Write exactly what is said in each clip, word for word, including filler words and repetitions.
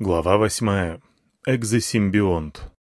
Глава восьмая. Экзосимбионт.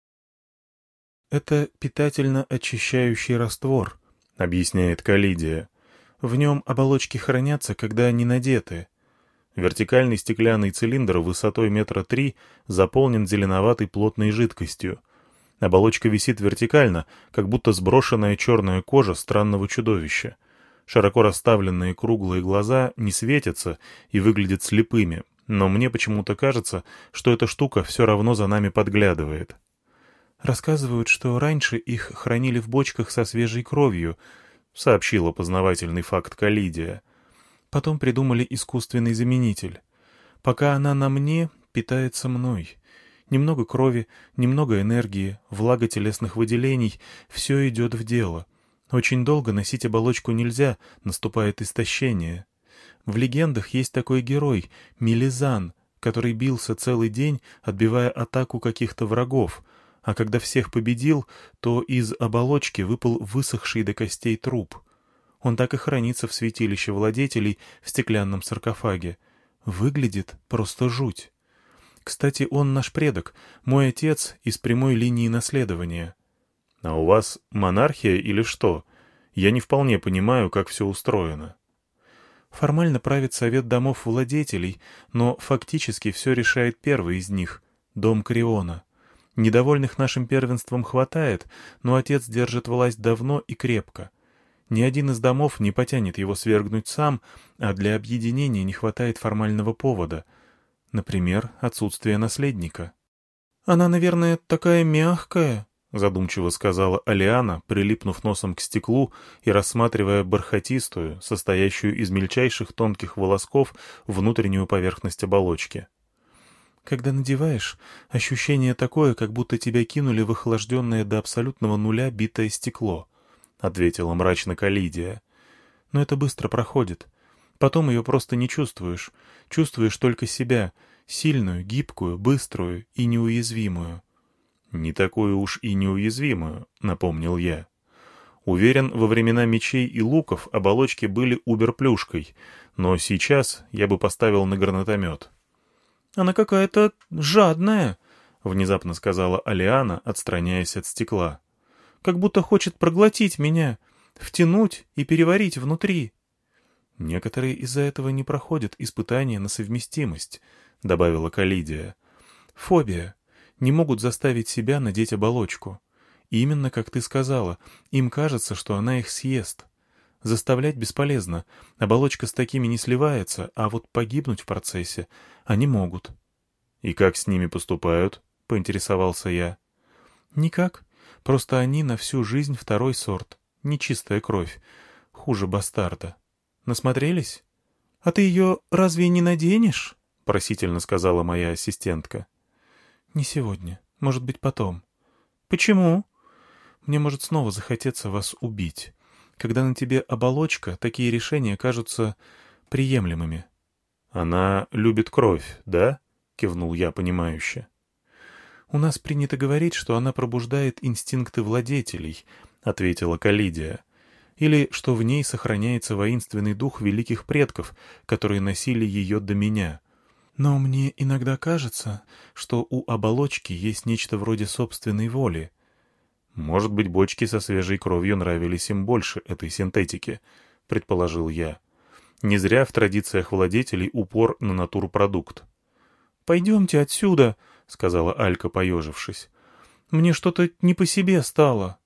«Это питательно-очищающий раствор», — объясняет Калидия. «В нем оболочки хранятся, когда они надеты». Вертикальный стеклянный цилиндр высотой метра три заполнен зеленоватой плотной жидкостью. Оболочка висит вертикально, как будто сброшенная черная кожа странного чудовища. Широко расставленные круглые глаза не светятся и выглядят слепыми, но мне почему-то кажется, что эта штука все равно за нами подглядывает. «Рассказывают, что раньше их хранили в бочках со свежей кровью», — сообщила познавательный факт Калидия. «Потом придумали искусственный заменитель. Пока она на мне, питается мной. Немного крови, немного энергии, влага телесных выделений — все идет в дело. Очень долго носить оболочку нельзя, наступает истощение. В легендах есть такой герой — Мелизан, который бился целый день, отбивая атаку каких-то врагов, а когда всех победил, то из оболочки выпал высохший до костей труп. Он так и хранится в святилище владетелей в стеклянном саркофаге. Выглядит просто жуть. Кстати, он наш предок, мой отец из прямой линии наследования». «А у вас монархия или что? Я не вполне понимаю, как все устроено». «Формально правит совет домов владетелей, но фактически все решает первый из них — дом Криона. Недовольных нашим первенством хватает, но отец держит власть давно и крепко. Ни один из домов не потянет его свергнуть сам, а для объединения не хватает формального повода. Например, отсутствие наследника». «Она, наверное, такая мягкая», — задумчиво сказала Алиана, прилипнув носом к стеклу и рассматривая бархатистую, состоящую из мельчайших тонких волосков, внутреннюю поверхность оболочки. «Когда надеваешь, ощущение такое, как будто тебя кинули в охлажденное до абсолютного нуля битое стекло», — ответила мрачно Калидия. «Но это быстро проходит. Потом ее просто не чувствуешь. Чувствуешь только себя, сильную, гибкую, быструю и неуязвимую». «Не такую уж и неуязвимую», — напомнил я. Уверен, во времена мечей и луков оболочки были убер-плюшкой, но сейчас я бы поставил на гранатомет. «Она какая-то жадная», — внезапно сказала Алиана, отстраняясь от стекла. «Как будто хочет проглотить меня, втянуть и переварить внутри». «Некоторые из-за этого не проходят испытания на совместимость», — добавила Калидия. «Фобия. Не могут заставить себя надеть оболочку. И именно, как ты сказала, им кажется, что она их съест. Заставлять бесполезно, оболочка с такими не сливается, а вот погибнуть в процессе они могут». «И как с ними поступают?» — поинтересовался я. «Никак. Просто они на всю жизнь второй сорт. Нечистая кровь. Хуже бастарда. Насмотрелись?» «А ты ее разве не наденешь?» — просительно сказала моя ассистентка. «Не сегодня. Может быть, потом». «Почему?» «Мне может снова захотеться вас убить. Когда на тебе оболочка, такие решения кажутся приемлемыми». «Она любит кровь, да?» — кивнул я понимающе. «У нас принято говорить, что она пробуждает инстинкты владетелей», — ответила Калидия. «Или что в ней сохраняется воинственный дух великих предков, которые носили ее до меня. Но мне иногда кажется, что у оболочки есть нечто вроде собственной воли». «Может быть, бочки со свежей кровью нравились им больше этой синтетики», — предположил я. «Не зря в традициях владетелей упор на натурпродукт». «Пойдемте отсюда», — сказала Алька, поежившись. «Мне что-то не по себе стало».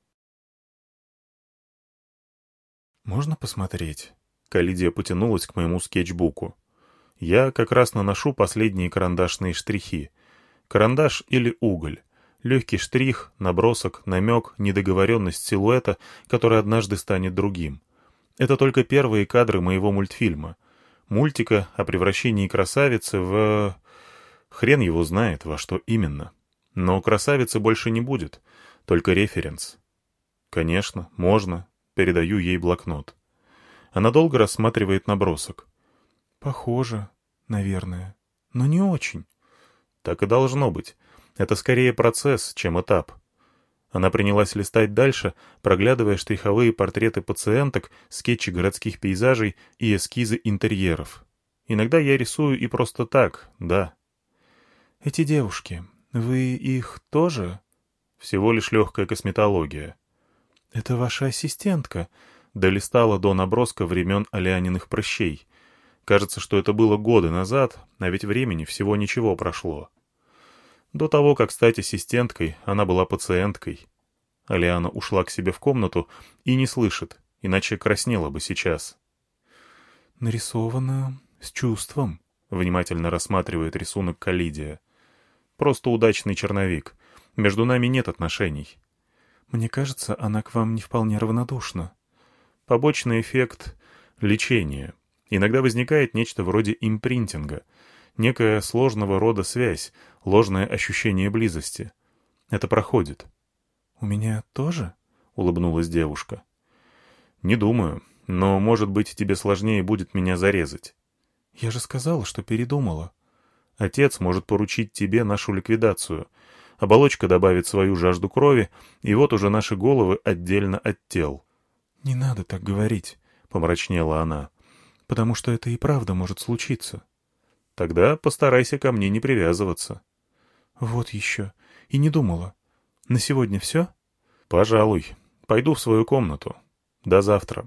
«Можно посмотреть?» Калидия потянулась к моему скетчбуку. Я как раз наношу последние карандашные штрихи. Карандаш или уголь. Легкий штрих, набросок, намек, недоговоренность силуэта, который однажды станет другим. Это только первые кадры моего мультфильма. Мультика о превращении красавицы в... Хрен его знает, во что именно. Но красавицы больше не будет, только референс. Конечно, можно. Передаю ей блокнот. Она долго рассматривает набросок. «Похоже, наверное, но не очень». «Так и должно быть. Это скорее процесс, чем этап». Она принялась листать дальше, проглядывая штриховые портреты пациенток, скетчи городских пейзажей и эскизы интерьеров. Иногда я рисую и просто так, да. Эти девушки, вы их тоже?» «Всего лишь легкая косметология». «Это ваша ассистентка?» Долистала до наброска времен Алианиных прыщей. Кажется, что это было годы назад, а ведь времени всего ничего прошло. До того, как стать ассистенткой, она была пациенткой. Алиана ушла к себе в комнату и не слышит, иначе краснела бы сейчас. «Нарисовано с чувством», — внимательно рассматривает рисунок Калидия. «Просто удачный черновик. Между нами нет отношений». «Мне кажется, она к вам не вполне равнодушна». Побочный эффект — лечение. Иногда возникает нечто вроде импринтинга, некая сложного рода связь, ложное ощущение близости. Это проходит. «У меня тоже?» — улыбнулась девушка. «Не думаю, но, может быть, тебе сложнее будет меня зарезать». «Я же сказала, что передумала». «Отец может поручить тебе нашу ликвидацию. Оболочка добавит свою жажду крови, и вот уже наши головы отдельно от тел». «Не надо так говорить», — помрачнела она, — «потому что это и правда может случиться». «Тогда постарайся ко мне не привязываться». «Вот еще. И не думала. На сегодня все?» «Пожалуй. Пойду в свою комнату. До завтра».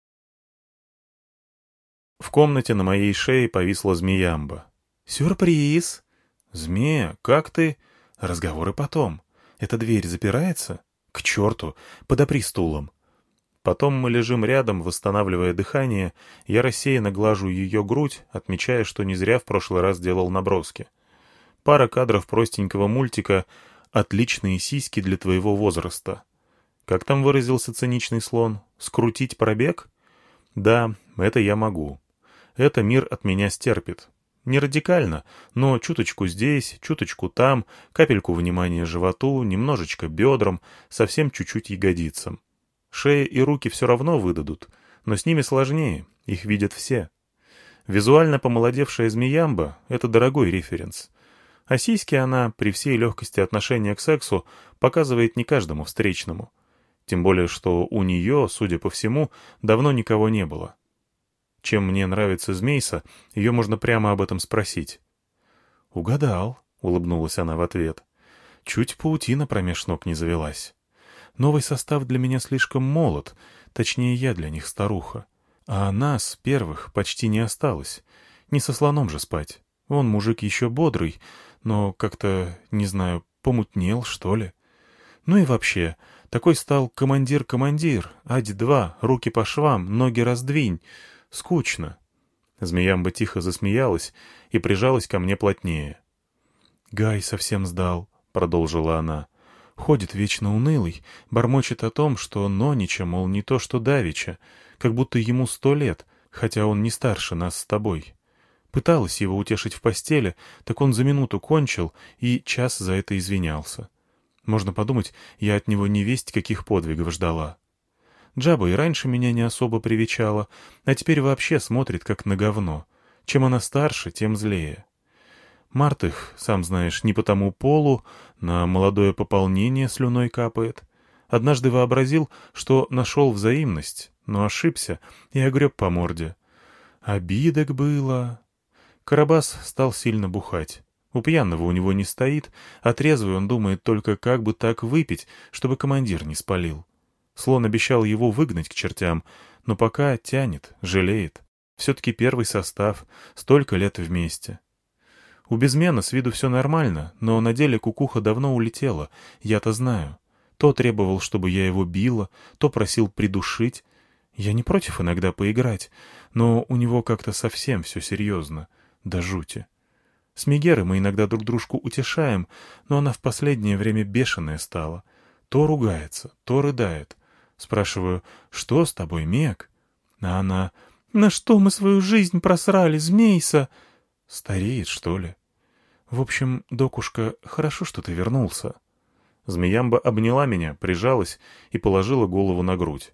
В комнате на моей шее повисла змеямба. «Сюрприз!» «Змея, как ты?» «Разговоры потом. Эта дверь запирается?» «К черту! Подопри стулом!» Потом мы лежим рядом, восстанавливая дыхание, я рассеянно глажу ее грудь, отмечая, что не зря в прошлый раз делал наброски. Пара кадров простенького мультика «Отличные сиськи для твоего возраста». Как там выразился циничный слон? «Скрутить пробег?» Да, это я могу. Это мир от меня стерпит. Не радикально, но чуточку здесь, чуточку там, капельку внимания животу, немножечко бедрам, совсем чуть-чуть ягодицам. Шея и руки все равно выдадут, но с ними сложнее, их видят все. Визуально помолодевшая змеямба — это дорогой референс. А сиськи она, при всей легкости отношения к сексу, показывает не каждому встречному. Тем более, что у нее, судя по всему, давно никого не было. Чем мне нравится Змейса, ее можно прямо об этом спросить. «Угадал», — улыбнулась она в ответ. «Чуть паутина промеж ног не завелась. Новый состав для меня слишком молод, точнее, я для них старуха. А нас, первых, почти не осталось. Не со слоном же спать. Он мужик еще бодрый, но как-то, не знаю, помутнел, что ли. Ну и вообще, такой стал командир-командир, ать-два, руки по швам, ноги раздвинь. Скучно». Змеямба тихо засмеялась и прижалась ко мне плотнее. «Гай совсем сдал», — продолжила она. «Ходит вечно унылый, бормочет о том, что Нонича, мол, не то что давеча, как будто ему сто лет, хотя он не старше нас с тобой. Пыталась его утешить в постели, так он за минуту кончил и час за это извинялся. Можно подумать, я от него невесть каких подвигов ждала. Джаба и раньше меня не особо привечала, а теперь вообще смотрит как на говно. Чем она старше, тем злее. Март их, сам знаешь, не по тому полу, на молодое пополнение слюной капает. Однажды вообразил, что нашел взаимность, но ошибся и огреб по морде. Обидок было. Карабас стал сильно бухать. У пьяного у него не стоит, а трезвый он думает только, как бы так выпить, чтобы командир не спалил. Слон обещал его выгнать к чертям, но пока тянет, жалеет. Все-таки первый состав, столько лет вместе. У безмена с виду все нормально, но на деле кукуха давно улетела, я-то знаю. То требовал, чтобы я его била, то просил придушить. Я не против иногда поиграть, но у него как-то совсем все серьезно, до жути. С Мегерой мы иногда друг дружку утешаем, но она в последнее время бешеная стала. То ругается, то рыдает. Спрашиваю: «Что с тобой, Мег?» А она: «На что мы свою жизнь просрали, Змейса?» Стареет, что ли? В общем, докушка, хорошо, что ты вернулся. Змеямба обняла меня, прижалась и положила голову на грудь.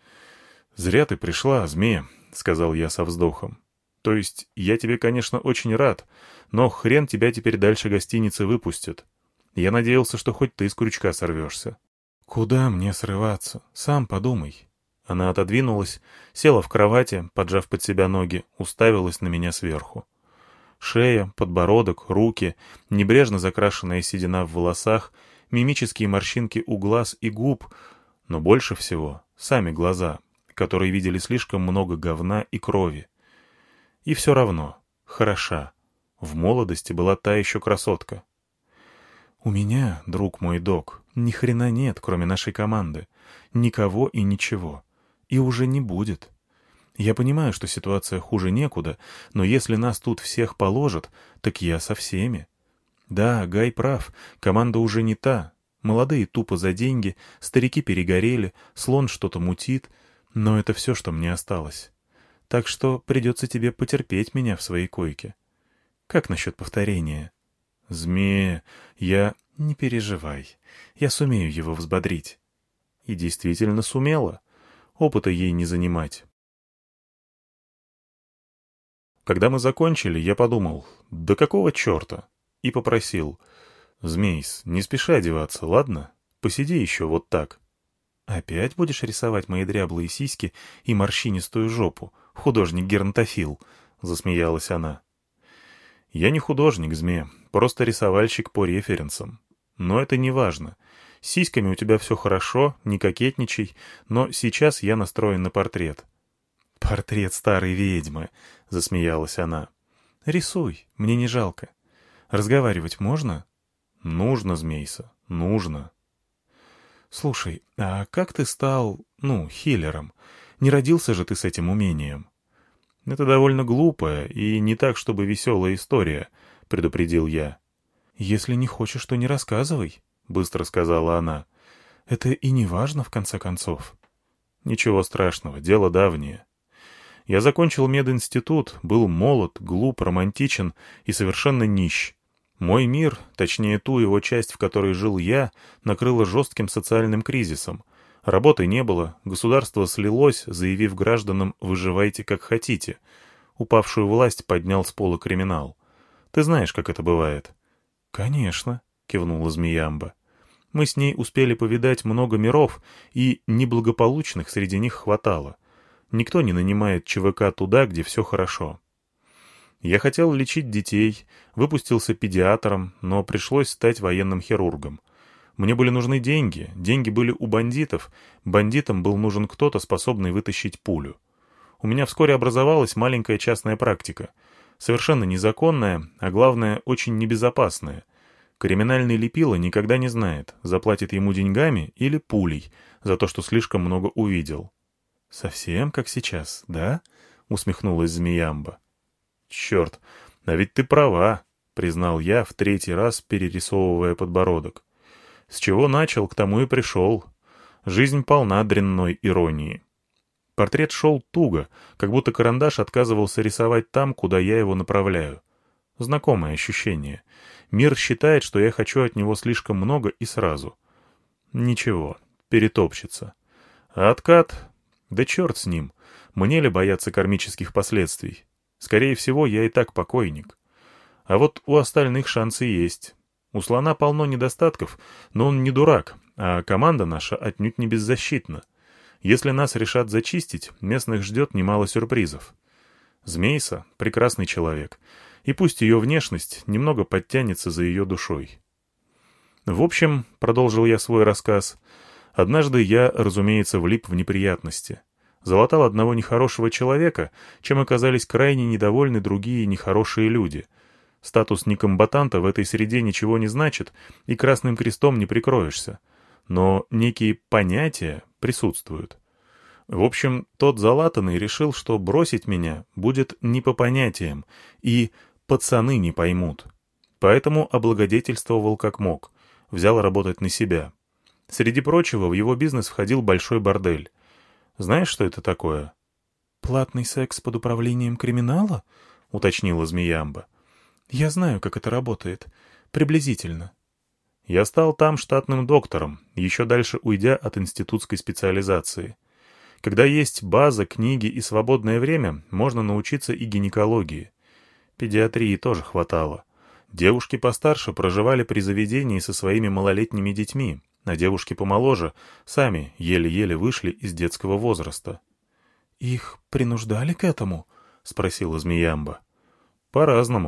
«Зря ты пришла, змея», — сказал я со вздохом. «То есть я тебе, конечно, очень рад, но хрен тебя теперь дальше гостиницы выпустят. Я надеялся, что хоть ты с крючка сорвешься». «Куда мне срываться? Сам подумай». Она отодвинулась, села в кровати, поджав под себя ноги, уставилась на меня сверху. Шея, подбородок, руки, небрежно закрашенная седина в волосах, мимические морщинки у глаз и губ, но больше всего сами глаза, которые видели слишком много говна и крови. И все равно хороша. В молодости была та еще красотка. «У меня, друг мой док, ни хрена нет, кроме нашей команды. Никого и ничего. И уже не будет. Я понимаю, что ситуация хуже некуда, но если нас тут всех положат, так я со всеми. Да, Гай прав, команда уже не та. Молодые тупо за деньги, старики перегорели, слон что-то мутит, но это все, что мне осталось. Так что придется тебе потерпеть меня в своей койке. Как насчет повторения? Змея, я... Не переживай, я сумею его взбодрить. И действительно сумела. Опыта ей не занимать. Когда мы закончили, я подумал, да какого черта? И попросил, Змейс, не спеши одеваться, ладно? Посиди еще вот так. Опять будешь рисовать мои дряблые сиськи и морщинистую жопу, художник-геронтофил? Засмеялась она. Я не художник, Зме, просто рисовальщик по референсам. Но это не важно. С сиськами у тебя все хорошо, не кокетничай, но сейчас я настроен на портрет. «Портрет старой ведьмы», — засмеялась она. «Рисуй, мне не жалко. Разговаривать можно?» «Нужно, Змейса, нужно». «Слушай, а как ты стал, ну, хиллером? Не родился же ты с этим умением?» «Это довольно глупая и не так, чтобы веселая история», — предупредил я. «Если не хочешь, то не рассказывай», — быстро сказала она. «Это и не важно, в конце концов». «Ничего страшного, дело давнее. Я закончил мединститут, был молод, глуп, романтичен и совершенно нищ. Мой мир, точнее ту его часть, в которой жил я, накрыло жестким социальным кризисом. Работы не было, государство слилось, заявив гражданам «выживайте как хотите». Упавшую власть поднял с пола криминал. Ты знаешь, как это бывает?» «Конечно», — кивнула Змеямба. «Мы с ней успели повидать много миров, и неблагополучных среди них хватало. Никто не нанимает ЧВК туда, где все хорошо. Я хотел лечить детей, выпустился педиатром, но пришлось стать военным хирургом. Мне были нужны деньги, деньги были у бандитов, бандитам был нужен кто-то, способный вытащить пулю. У меня вскоре образовалась маленькая частная практика. Совершенно незаконная, а главное, очень небезопасная. Криминальный лепило никогда не знает, заплатит ему деньгами или пулей за то, что слишком много увидел». «Совсем как сейчас, да?» — усмехнулась Змеямба. «Черт, а ведь ты права», — признал я в третий раз, перерисовывая подбородок. «С чего начал, к тому и пришел. Жизнь полна дрянной иронии». Портрет шел туго, как будто карандаш отказывался рисовать там, куда я его направляю. Знакомое ощущение. Мир считает, что я хочу от него слишком много и сразу. Ничего, перетопчется. А откат? Да черт с ним. Мне ли бояться кармических последствий? Скорее всего, я и так покойник. А вот у остальных шансы есть. У слона полно недостатков, но он не дурак, а команда наша отнюдь не беззащитна. Если нас решат зачистить, местных ждет немало сюрпризов. Змейса — прекрасный человек, и пусть ее внешность немного подтянется за ее душой. В общем, — продолжил я свой рассказ, — однажды я, разумеется, влип в неприятности. Залатал одного нехорошего человека, чем оказались крайне недовольны другие нехорошие люди. Статус некомбатанта в этой среде ничего не значит, и красным крестом не прикроешься. Но некие понятия присутствуют. В общем, тот залатанный решил, что бросить меня будет не по понятиям, и пацаны не поймут. Поэтому облагодетельствовал как мог, взял работать на себя. Среди прочего, в его бизнес входил большой бордель. Знаешь, что это такое? «Платный секс под управлением криминала?» — уточнила Змеямба. «Я знаю, как это работает. Приблизительно». Я стал там штатным доктором, еще дальше уйдя от институтской специализации. Когда есть база, книги и свободное время, можно научиться и гинекологии. Педиатрии тоже хватало. Девушки постарше проживали при заведении со своими малолетними детьми, а девушки помоложе сами еле-еле вышли из детского возраста. «Их принуждали к этому?» — спросила Змеямба. «По-разному.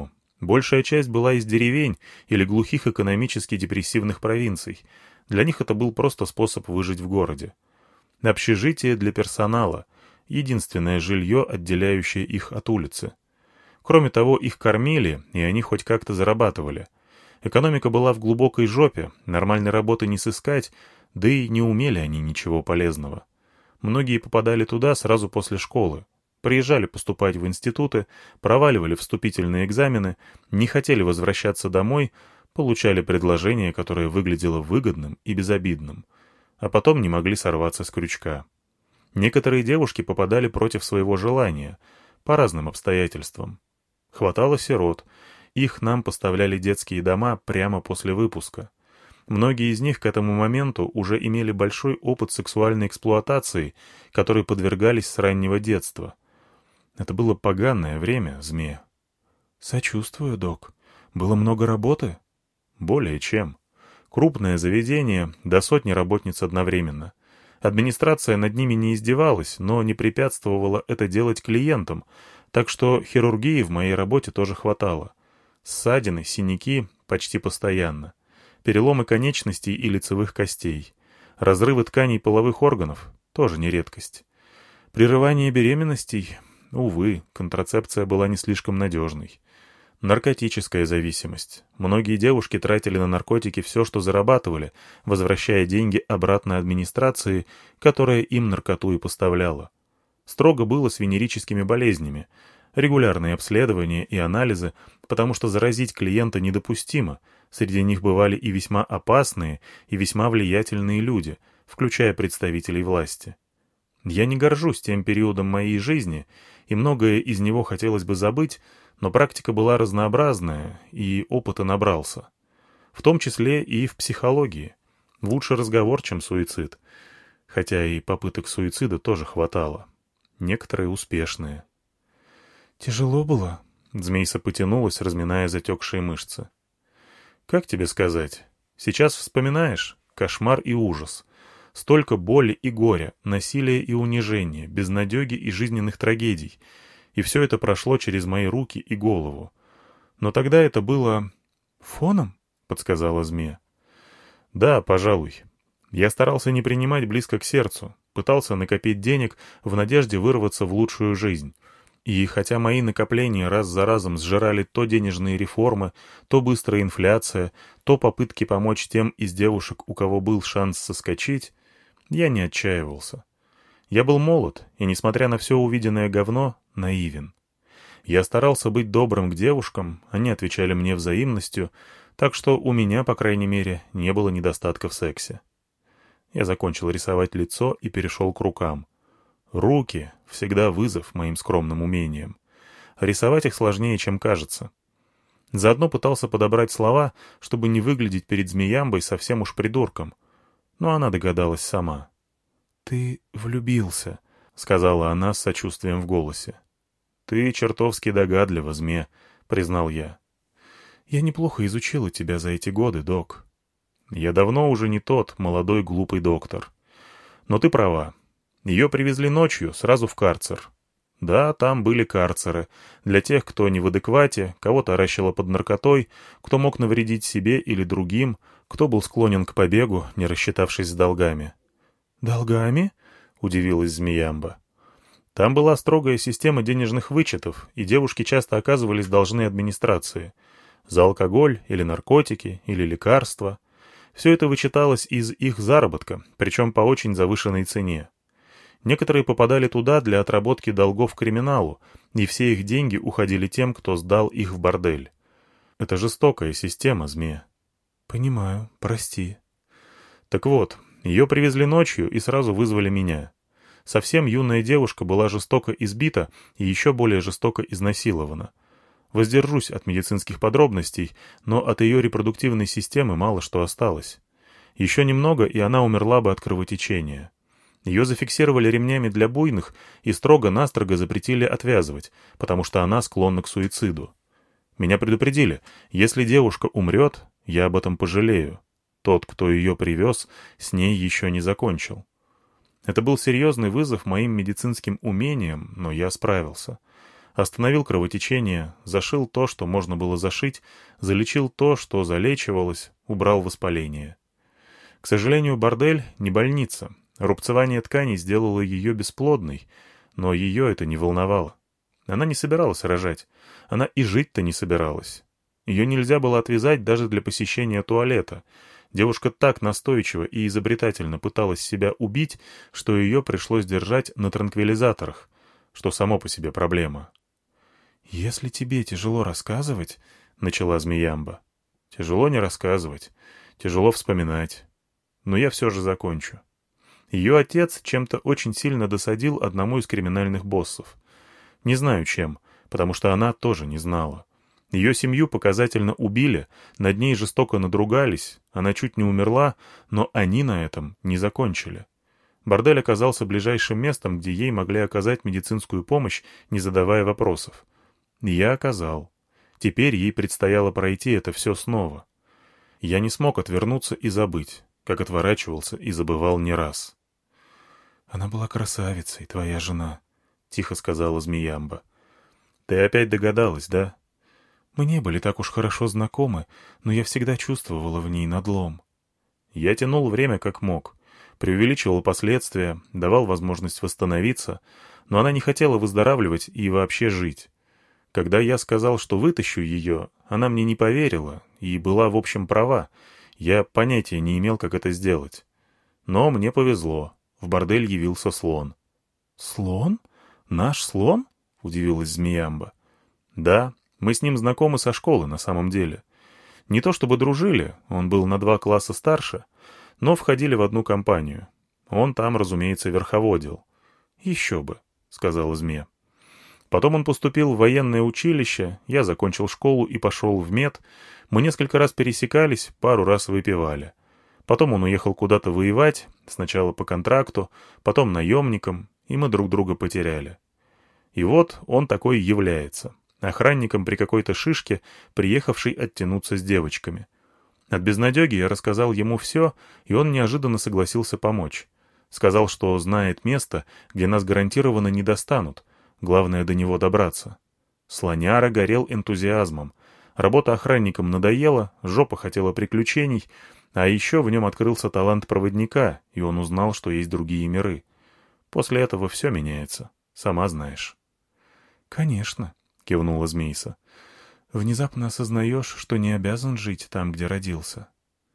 Большая часть была из деревень или глухих экономически депрессивных провинций. Для них это был просто способ выжить в городе. Общежитие для персонала — единственное жилье, отделяющее их от улицы. Кроме того, их кормили, и они хоть как-то зарабатывали. Экономика была в глубокой жопе, нормальной работы не сыскать, да и не умели они ничего полезного. Многие попадали туда сразу после школы. Приезжали поступать в институты, проваливали вступительные экзамены, не хотели возвращаться домой, получали предложение, которое выглядело выгодным и безобидным, а потом не могли сорваться с крючка. Некоторые девушки попадали против своего желания, по разным обстоятельствам. Хватало сирот, их нам поставляли детские дома прямо после выпуска. Многие из них к этому моменту уже имели большой опыт сексуальной эксплуатации, которой подвергались с раннего детства. Это было поганое время, змея. «Сочувствую, док. Было много работы?» «Более чем. Крупное заведение, до сотни работниц одновременно. Администрация над ними не издевалась, но не препятствовала это делать клиентам, так что хирургии в моей работе тоже хватало. Ссадины, синяки почти постоянно. Переломы конечностей и лицевых костей. Разрывы тканей половых органов тоже не редкость. Прерывание беременностей, увы, контрацепция была не слишком надежной. Наркотическая зависимость. Многие девушки тратили на наркотики все, что зарабатывали, возвращая деньги обратно администрации, которая им наркоту и поставляла. Строго было с венерическими болезнями. Регулярные обследования и анализы, потому что заразить клиента недопустимо. Среди них бывали и весьма опасные, и весьма влиятельные люди, включая представителей власти. Я не горжусь тем периодом моей жизни, и многое из него хотелось бы забыть, но практика была разнообразная, и опыта набрался. В том числе и в психологии. Лучше разговор, чем суицид. Хотя и попыток суицида тоже хватало. Некоторые успешные. «Тяжело было?» — Змейса потянулась, разминая затекшие мышцы. «Как тебе сказать? Сейчас вспоминаешь? Кошмар и ужас. Столько боли и горя, насилия и унижения, безнадеги и жизненных трагедий. И все это прошло через мои руки и голову. Но тогда это было... фоном?» — подсказала змея. «Да, пожалуй. Я старался не принимать близко к сердцу, пытался накопить денег в надежде вырваться в лучшую жизнь. И хотя мои накопления раз за разом сжирали то денежные реформы, то быстрая инфляция, то попытки помочь тем из девушек, у кого был шанс соскочить, я не отчаивался. Я был молод, и, несмотря на все увиденное говно, наивен. Я старался быть добрым к девушкам, они отвечали мне взаимностью, так что у меня, по крайней мере, не было недостатка в сексе. Я закончил рисовать лицо и перешел к рукам. Руки — всегда вызов моим скромным умениям. Рисовать их сложнее, чем кажется. Заодно пытался подобрать слова, чтобы не выглядеть перед Змеямбой совсем уж придурком. Но она догадалась сама. «Ты влюбился», — сказала она с сочувствием в голосе. «Ты чертовски догадлива, Зме», — признал я. «Я неплохо изучила тебя за эти годы, док». «Я давно уже не тот молодой глупый доктор. Но ты права. Ее привезли ночью, сразу в карцер. Да, там были карцеры. Для тех, кто не в адеквате, кого таращило под наркотой, кто мог навредить себе или другим, кто был склонен к побегу, не рассчитавшись с долгами». «Долгами?» — удивилась Змеямба. «Там была строгая система денежных вычетов, и девушки часто оказывались должны администрации. За алкоголь или наркотики, или лекарства. Все это вычиталось из их заработка, причем по очень завышенной цене. Некоторые попадали туда для отработки долгов криминалу, и все их деньги уходили тем, кто сдал их в бордель. Это жестокая система, змея». «Понимаю, прости». «Так вот, ее привезли ночью и сразу вызвали меня. Совсем юная девушка была жестоко избита и еще более жестоко изнасилована. Воздержусь от медицинских подробностей, но от ее репродуктивной системы мало что осталось. Еще немного, и она умерла бы от кровотечения. Ее зафиксировали ремнями для буйных и строго-настрого запретили отвязывать, потому что она склонна к суициду. Меня предупредили, если девушка умрет, я об этом пожалею. Тот, кто ее привез, с ней еще не закончил. Это был серьезный вызов моим медицинским умениям, но я справился. Остановил кровотечение, зашил то, что можно было зашить, залечил то, что залечивалось, убрал воспаление. К сожалению, бордель не больница. Рубцевание тканей сделало ее бесплодной, но ее это не волновало. Она не собиралась рожать. Она и жить-то не собиралась. Ее нельзя было отвязать даже для посещения туалета. Девушка так настойчиво и изобретательно пыталась себя убить, что ее пришлось держать на транквилизаторах, что само по себе проблема. «Если тебе тяжело рассказывать, — начала Змеямба, — тяжело не рассказывать, тяжело вспоминать. Но я все же закончу. Ее отец чем-то очень сильно досадил одному из криминальных боссов. Не знаю чем, потому что она тоже не знала. Ее семью показательно убили, над ней жестоко надругались, она чуть не умерла, но они на этом не закончили. Бордель оказался ближайшим местом, где ей могли оказать медицинскую помощь, не задавая вопросов. Я оказал. Теперь ей предстояло пройти это все снова. Я не смог отвернуться и забыть, как отворачивался и забывал не раз. «Она была красавицей, твоя жена», — тихо сказала Змеямба. «Ты опять догадалась, да?» «Мы не были так уж хорошо знакомы, но я всегда чувствовала в ней надлом». Я тянул время как мог, преувеличивал последствия, давал возможность восстановиться, но она не хотела выздоравливать и вообще жить. Когда я сказал, что вытащу ее, она мне не поверила и была, в общем, права. Я понятия не имел, как это сделать. Но мне повезло. В бордель явился слон. «Слон? Наш слон?» — удивилась Змеямба. «Да, мы с ним знакомы со школы на самом деле. Не то чтобы дружили, он был на два класса старше, но входили в одну компанию. Он там, разумеется, верховодил». «Еще бы», — сказала Змея. Потом он поступил в военное училище, я закончил школу и пошел в мед. Мы несколько раз пересекались, пару раз выпивали. Потом он уехал куда-то воевать, сначала по контракту, потом наемником, и мы друг друга потеряли. И вот он такой является, охранником при какой-то шишке, приехавший оттянуться с девочками. От безнадеги я рассказал ему все, и он неожиданно согласился помочь. Сказал, что знает место, где нас гарантированно не достанут, главное до него добраться. Слоняра горел энтузиазмом. Работа охранником надоела, жопа хотела приключений, а еще в нем открылся талант проводника, и он узнал, что есть другие миры. После этого все меняется, сама знаешь. — Конечно, — кивнула Змейса. — Внезапно осознаешь, что не обязан жить там, где родился.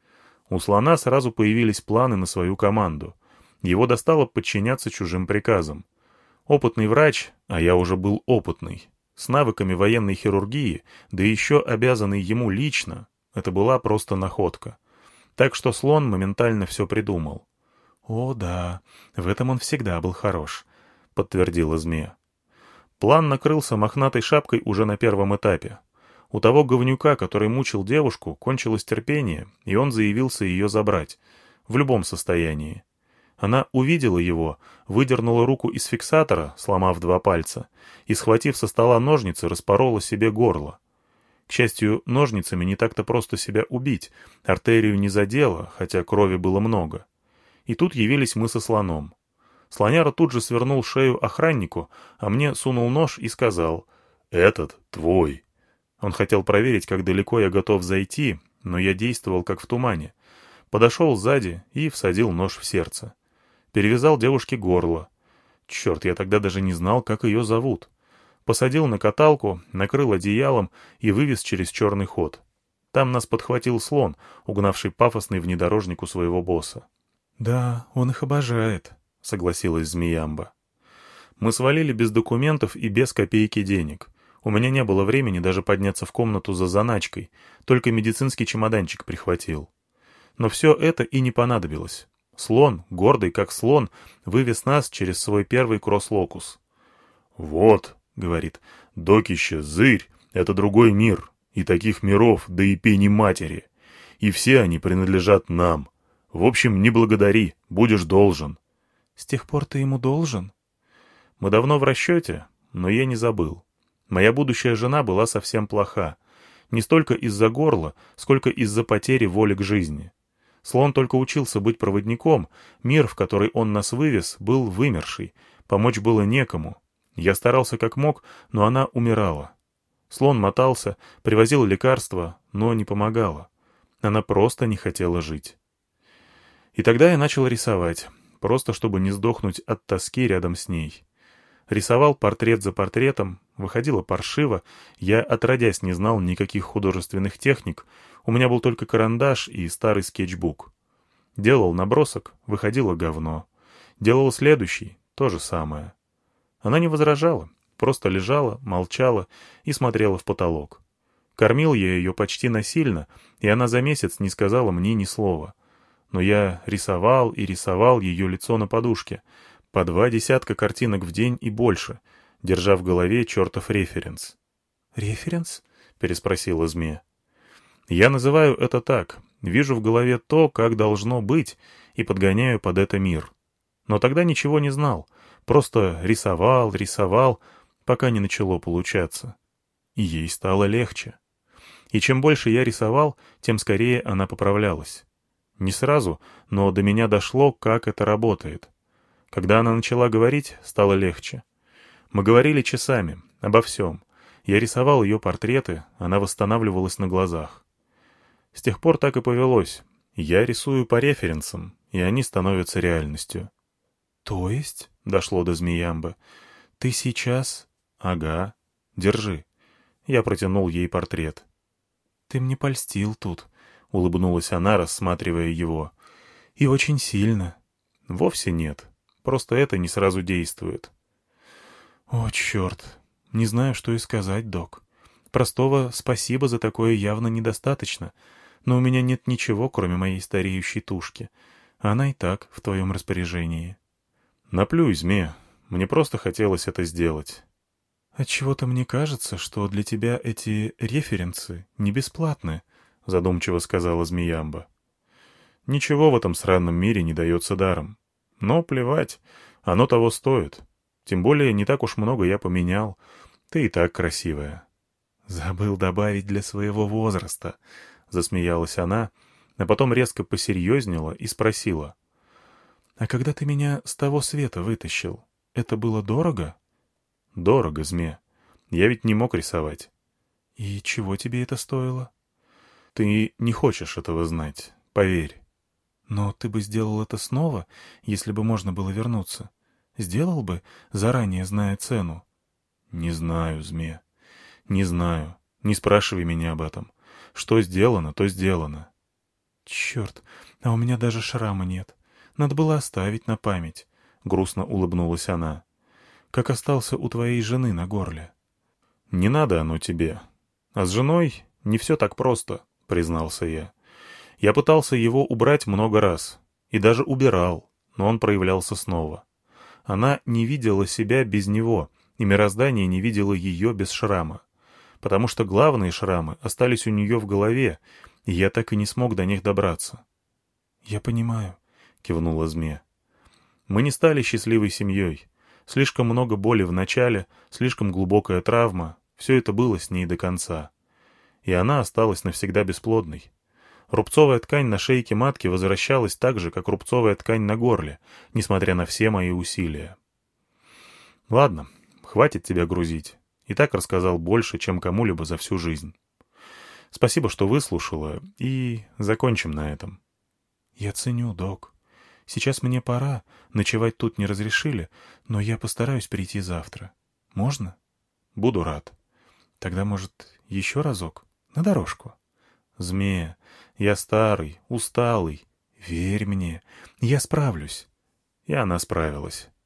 У слона сразу появились планы на свою команду. Его достало подчиняться чужим приказам. Опытный врач, а я уже был опытный, с навыками военной хирургии, да еще обязанный ему лично, это была просто находка. Так что слон моментально все придумал. «О, да, в этом он всегда был хорош», — подтвердила Змея. План накрылся мохнатой шапкой уже на первом этапе. У того говнюка, который мучил девушку, кончилось терпение, и он заявился ее забрать. В любом состоянии. Она увидела его, выдернула руку из фиксатора, сломав два пальца, и, схватив со стола ножницы, распорола себе горло. К счастью, ножницами не так-то просто себя убить, артерию не задело, хотя крови было много. И тут явились мы со слоном. Слоняра тут же свернул шею охраннику, а мне сунул нож и сказал: «Этот твой». Он хотел проверить, как далеко я готов зайти, но я действовал как в тумане. Подошел сзади и всадил нож в сердце. Перевязал девушке горло. Черт, я тогда даже не знал, как ее зовут. Посадил на каталку, накрыл одеялом и вывез через черный ход. Там нас подхватил слон, угнавший пафосный внедорожник у своего босса. «Да, он их обожает», — согласилась Змеямба. Мы свалили без документов и без копейки денег. У меня не было времени даже подняться в комнату за заначкой, только медицинский чемоданчик прихватил. Но все это и не понадобилось. Слон, гордый как слон, вывез нас через свой первый кросс-локус. «Вот», — говорит, — «докище, зырь — это другой мир, и таких миров, да и пени матери. И все они принадлежат нам. В общем, не благодари, будешь должен». «С тех пор ты ему должен?» Мы давно в расчете, но я не забыл. Моя будущая жена была совсем плоха. Не столько из-за горла, сколько из-за потери воли к жизни. Слон только учился быть проводником, мир, в который он нас вывез, был вымерший, помочь было некому. Я старался как мог, но она умирала. Слон мотался, привозил лекарства, но не помогало. Она просто не хотела жить. И тогда я начал рисовать, просто чтобы не сдохнуть от тоски рядом с ней. Рисовал портрет за портретом, выходило паршиво, я отродясь не знал никаких художественных техник, у меня был только карандаш и старый скетчбук. Делал набросок, выходило говно. Делал следующий, то же самое. Она не возражала, просто лежала, молчала и смотрела в потолок. Кормил я ее почти насильно, и она за месяц не сказала мне ни слова. Но я рисовал и рисовал ее лицо на подушке, по два десятка картинок в день и больше, держа в голове чертов референс. «Референс?» — переспросила змея. «Я называю это так. Вижу в голове то, как должно быть, и подгоняю под это мир. Но тогда ничего не знал, просто рисовал, рисовал, пока не начало получаться. И ей стало легче. И чем больше я рисовал, тем скорее она поправлялась. Не сразу, но до меня дошло, как это работает. Когда она начала говорить, стало легче. Мы говорили часами, обо всем. Я рисовал ее портреты, она восстанавливалась на глазах. С тех пор так и повелось. Я рисую по референсам, и они становятся реальностью». «То есть?» — дошло до Змеямбы. «Ты сейчас...» «Ага. Держи». Я протянул ей портрет. «Ты мне польстил тут», — улыбнулась она, рассматривая его. «И очень сильно». «Вовсе нет. Просто это не сразу действует». «О, черт. Не знаю, что и сказать, док. Простого «спасибо» за такое явно недостаточно, но у меня нет ничего, кроме моей стареющей тушки. Она и так в твоем распоряжении». «Наплюй, змея. Мне просто хотелось это сделать». «Отчего-то мне кажется, что для тебя эти референсы не бесплатны», — задумчиво сказала Змеямба. «Ничего в этом сраном мире не дается даром. Но плевать, оно того стоит. Тем более не так уж много я поменял. Ты и так красивая». «Забыл добавить для своего возраста», — засмеялась она, а потом резко посерьезнела и спросила. «А когда ты меня с того света вытащил, это было дорого?» «Дорого, змея. Я ведь не мог рисовать». «И чего тебе это стоило?» «Ты не хочешь этого знать, поверь». «Но ты бы сделал это снова, если бы можно было вернуться? Сделал бы, заранее зная цену?» «Не знаю, змея. Не знаю. Не спрашивай меня об этом. Что сделано, то сделано». «Черт, а у меня даже шрама нет. Надо было оставить на память», — грустно улыбнулась она. «Как остался у твоей жены на горле». «Не надо оно тебе. А с женой не все так просто», — признался я. «Я пытался его убрать много раз. И даже убирал, но он проявлялся снова. Она не видела себя без него, и мироздание не видело ее без шрама. Потому что главные шрамы остались у нее в голове, и я так и не смог до них добраться». «Я понимаю», — кивнула змея. «Мы не стали счастливой семьей. Слишком много боли в начале, слишком глубокая травма. Все это было с ней до конца. И она осталась навсегда бесплодной. Рубцовая ткань на шейке матки возвращалась так же, как рубцовая ткань на горле, несмотря на все мои усилия. Ладно, хватит тебя грузить. И так рассказал больше, чем кому-либо за всю жизнь. Спасибо, что выслушала, и закончим на этом». «Я ценю, док. Сейчас мне пора, ночевать тут не разрешили, но я постараюсь прийти завтра. Можно?» «Буду рад». «Тогда, может, еще разок? На дорожку?» «Змея, я старый, усталый. Верь мне, я справлюсь». И она справилась.